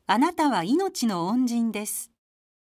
あなたは命の恩人です。